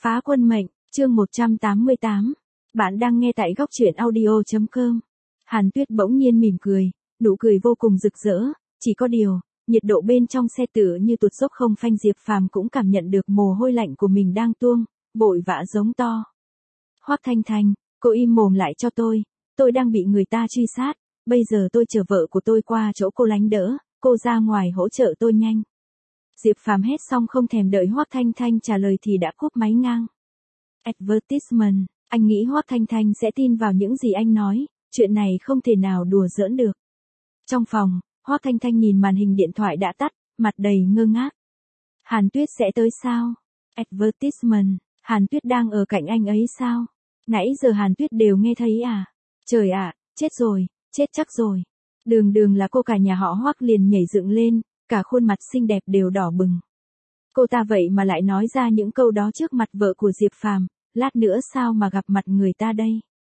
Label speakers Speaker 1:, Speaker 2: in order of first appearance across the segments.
Speaker 1: Phá quân mệnh, chương 188. Bạn đang nghe tại góc truyện audio.com. Hàn Tuyết bỗng nhiên mỉm cười, nụ cười vô cùng rực rỡ, chỉ có điều, nhiệt độ bên trong xe tựa như tụt dốc không phanh. Diệp Phàm cũng cảm nhận được mồ hôi lạnh của mình đang tuôn, vội vã giống to. Hoắc Thanh Thanh, cô im mồm lại cho tôi đang bị người ta truy sát, bây giờ tôi chờ vợ của tôi qua chỗ cô lánh đỡ, cô ra ngoài hỗ trợ tôi nhanh. Diệp Phàm hét xong không thèm đợi Hoắc Thanh Thanh trả lời thì đã cúp máy ngang. Advertisement, anh nghĩ Hoắc Thanh Thanh sẽ tin vào những gì anh nói, chuyện này không thể nào đùa giỡn được. Trong phòng, Hoắc Thanh Thanh nhìn màn hình điện thoại đã tắt, mặt đầy ngơ ngác. Hàn Tuyết sẽ tới sao? Advertisement, Hàn Tuyết đang ở cạnh anh ấy sao? Nãy giờ Hàn Tuyết đều nghe thấy à? Trời ạ, chết rồi, chết chắc rồi. Đường là cô, cả nhà họ Hoắc liền nhảy dựng lên, cả khuôn mặt xinh đẹp đều đỏ bừng. Cô ta vậy mà lại nói ra những câu đó trước mặt vợ của Diệp Phàm, lát nữa sao mà gặp mặt người ta đây?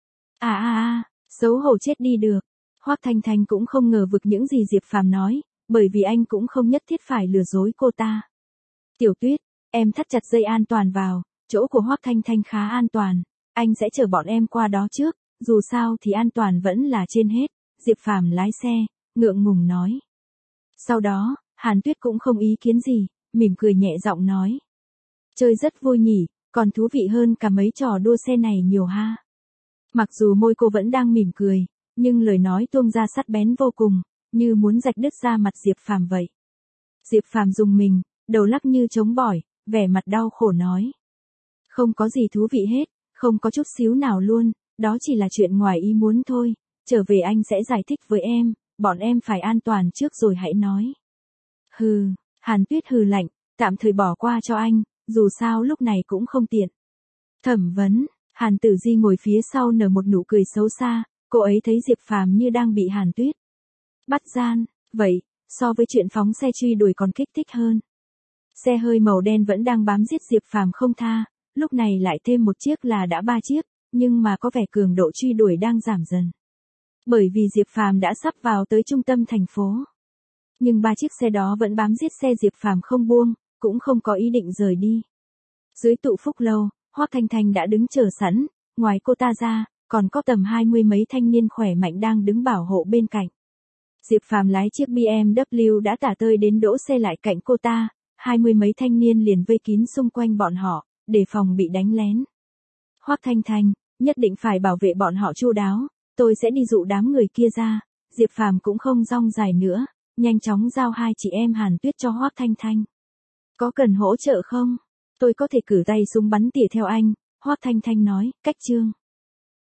Speaker 1: Xấu hổ chết đi được. Hoắc Thanh Thanh cũng không ngờ vực những gì Diệp Phàm nói, bởi vì anh cũng không nhất thiết phải lừa dối cô ta. Tiểu Tuyết, em thắt chặt dây an toàn vào, chỗ của Hoắc Thanh Thanh khá an toàn, anh sẽ chở bọn em qua đó trước, dù sao thì an toàn vẫn là trên hết, Diệp Phàm lái xe, ngượng ngùng nói. Sau đó, Hàn Tuyết cũng không ý kiến gì, mỉm cười nhẹ giọng nói. Chơi rất vui nhỉ, còn thú vị hơn cả mấy trò đua xe này nhiều ha. Mặc dù môi cô vẫn đang mỉm cười, nhưng lời nói tuôn ra sắc bén vô cùng, như muốn rạch đứt da mặt Diệp Phàm vậy. Diệp Phàm rùng mình, đầu lắc như trống bỏi, vẻ mặt đau khổ nói. Không có gì thú vị hết, không có chút xíu nào luôn, đó chỉ là chuyện ngoài ý muốn thôi, trở về anh sẽ giải thích với em, bọn em phải an toàn trước rồi hãy nói. Hừ, Hàn Tuyết hừ lạnh, tạm thời bỏ qua cho anh, dù sao lúc này cũng không tiện. Thẩm vấn, Hàn Tử Di ngồi phía sau nở một nụ cười xấu xa, cô ấy thấy Diệp Phàm như đang bị Hàn Tuyết bắt gian, vậy, so với chuyện phóng xe truy đuổi còn kích thích hơn. Xe hơi màu đen vẫn đang bám giết Diệp Phàm không tha, lúc này lại thêm một chiếc là đã 3 chiếc, nhưng mà có vẻ cường độ truy đuổi đang giảm dần. Bởi vì Diệp Phàm đã sắp vào tới trung tâm thành phố. Nhưng 3 chiếc xe đó vẫn bám giết xe Diệp Phàm không buông, cũng không có ý định rời đi. Dưới tụ Phúc Lâu, Hoắc Thanh Thanh đã đứng chờ sẵn, ngoài cô ta ra, còn có tầm 20 mấy thanh niên khỏe mạnh đang đứng bảo hộ bên cạnh. Diệp Phàm lái chiếc BMW đã tả tơi đến đỗ xe lại cạnh cô ta, 20 mấy thanh niên liền vây kín xung quanh bọn họ, để phòng bị đánh lén. Hoắc Thanh Thanh, nhất định phải bảo vệ bọn họ chu đáo, tôi sẽ đi dụ đám người kia ra. Diệp Phàm cũng không rong dài nữa, nhanh chóng giao hai chị em Hàn Tuyết cho Hoắc Thanh Thanh. Có cần hỗ trợ không? Tôi có thể cử tay súng bắn tỉa theo anh, Hoắc Thanh Thanh nói, cách chương.